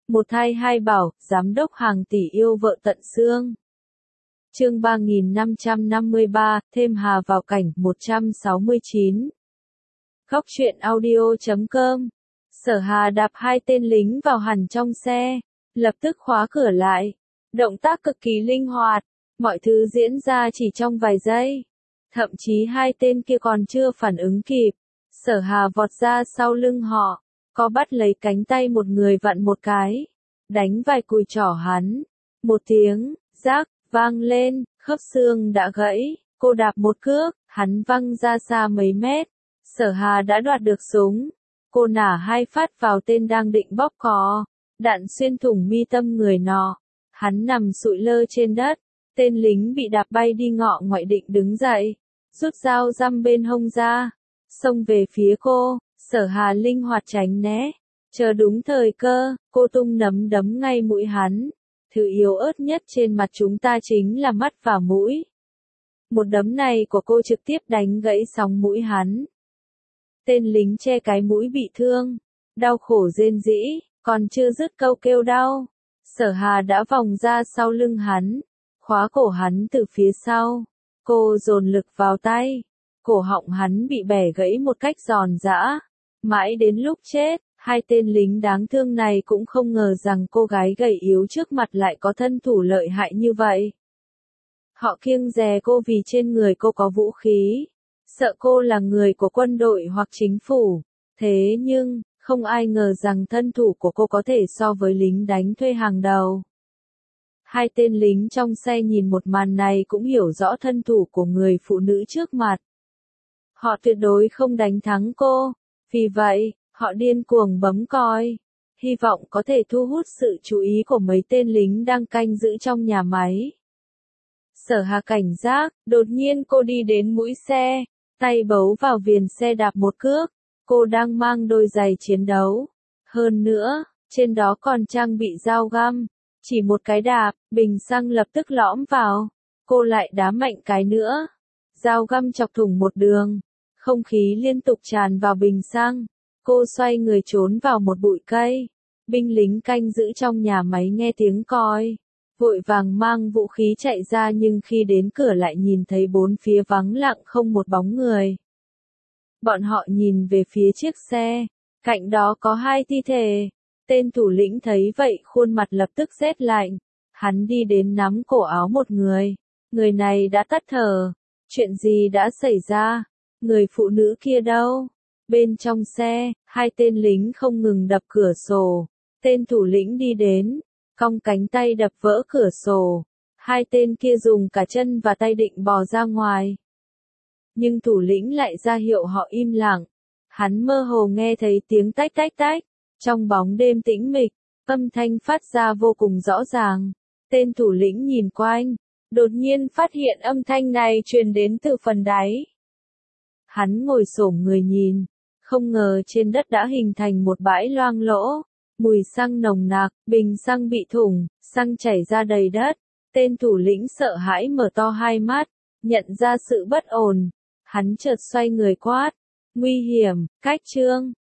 Một thai hai bảo, giám đốc hàng tỷ yêu vợ tận xương. Chương 3553, thêm Hà vào cảnh 169. Góc truyện audio.com. Sở Hà đạp hai tên lính vào hẳn trong xe, lập tức khóa cửa lại. Động tác cực kỳ linh hoạt, mọi thứ diễn ra chỉ trong vài giây. Thậm chí hai tên kia còn chưa phản ứng kịp. Sở Hà vọt ra sau lưng họ, có bắt lấy cánh tay một người vặn một cái, đánh vài cùi trỏ hắn. Một tiếng, rác, vang lên, khớp xương đã gãy, cô đạp một cước, hắn văng ra xa mấy mét. Sở Hà đã đoạt được súng. Cô nả hai phát vào tên đang định bóp cò, đạn xuyên thủng mi tâm người nọ. Hắn nằm sụi lơ trên đất, tên lính bị đạp bay đi ngọ ngoại định đứng dậy, rút dao răm bên hông ra, xông về phía cô. Sở Hà linh hoạt tránh né, chờ đúng thời cơ, cô tung nắm đấm ngay mũi hắn. Thứ yếu ớt nhất trên mặt chúng ta chính là mắt và mũi. Một đấm này của cô trực tiếp đánh gãy sóng mũi hắn. Tên lính che cái mũi bị thương, đau khổ rên rỉ, còn chưa dứt câu kêu đau. Sở Hà đã vòng ra sau lưng hắn, khóa cổ hắn từ phía sau. Cô dồn lực vào tay, cổ họng hắn bị bẻ gãy một cách giòn giã. Mãi đến lúc chết, hai tên lính đáng thương này cũng không ngờ rằng cô gái gầy yếu trước mặt lại có thân thủ lợi hại như vậy. Họ kiêng dè cô vì trên người cô có vũ khí, sợ cô là người của quân đội hoặc chính phủ. Thế nhưng, không ai ngờ rằng thân thủ của cô có thể so với lính đánh thuê hàng đầu. Hai tên lính trong xe nhìn một màn này cũng hiểu rõ thân thủ của người phụ nữ trước mặt. Họ tuyệt đối không đánh thắng cô, vì vậy, họ điên cuồng bấm còi, hy vọng có thể thu hút sự chú ý của mấy tên lính đang canh giữ trong nhà máy. Sở Hà cảnh giác, đột nhiên cô đi đến mũi xe, tay bấu vào viền xe đạp một cước. Cô đang mang đôi giày chiến đấu. Hơn nữa, trên đó còn trang bị dao găm. Chỉ một cái đạp, bình xăng lập tức lõm vào. Cô lại đá mạnh cái nữa. Dao găm chọc thủng một đường. Không khí liên tục tràn vào bình xăng. Cô xoay người trốn vào một bụi cây. Binh lính canh giữ trong nhà máy nghe tiếng còi, vội vàng mang vũ khí chạy ra, nhưng khi đến cửa lại nhìn thấy bốn phía vắng lặng không một bóng người. Bọn họ nhìn về phía chiếc xe, cạnh đó có hai thi thể. Tên thủ lĩnh thấy vậy khuôn mặt lập tức rét lạnh. Hắn đi đến nắm cổ áo một người. Người này đã tắt thở. Chuyện gì đã xảy ra? Người phụ nữ kia đâu? Bên trong xe, hai tên lính không ngừng đập cửa sổ. Tên thủ lĩnh đi đến, cong cánh tay đập vỡ cửa sổ. Hai tên kia dùng cả chân và tay định bò ra ngoài. Nhưng thủ lĩnh lại ra hiệu họ im lặng. Hắn mơ hồ nghe thấy tiếng tách tách tách. Trong bóng đêm tĩnh mịch, âm thanh phát ra vô cùng rõ ràng. Tên thủ lĩnh nhìn quanh, đột nhiên phát hiện âm thanh này truyền đến từ phần đáy. Hắn ngồi xổm người nhìn, không ngờ trên đất đã hình thành một bãi loang lỗ. Mùi xăng nồng nặc, bình xăng bị thủng, xăng chảy ra đầy đất. Tên thủ lĩnh sợ hãi mở to hai mắt, nhận ra sự bất ổn. Hắn chợt xoay người quát. Nguy hiểm, cách trương.